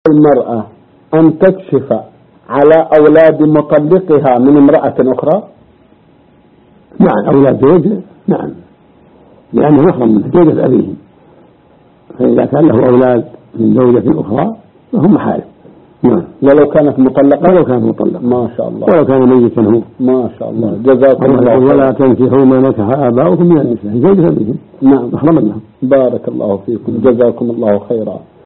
المرأة أن تكشف على أولاد مطلقها من امرأة أخرى؟ نعم، أولاد زوج، نعم، لأنه محرم من زوجة أبيهم، فإذا كان له أولاد من زوجة أخرى فهم محارم. نعم، ولو كانت مطلقة؟ ولو كانت مطلقة، ما شاء الله، ولو كان ميتا هو. ما شاء الله، جزاكم الله خيرا. ولا تنكحوا ما نكح آباؤكم من النساء، زوجة أبيهم، نعم، محرما لهم. بارك الله فيكم، جزاكم الله خيرا.